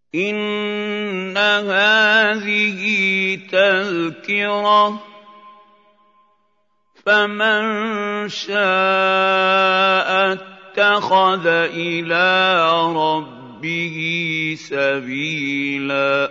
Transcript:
إِنَّ هَٰذِهِ تَذْكِرَةٌ ۖ فَمَن شَاءَ اتَّخَذَ إِلَىٰ رَبِّهِ سَبِيلًا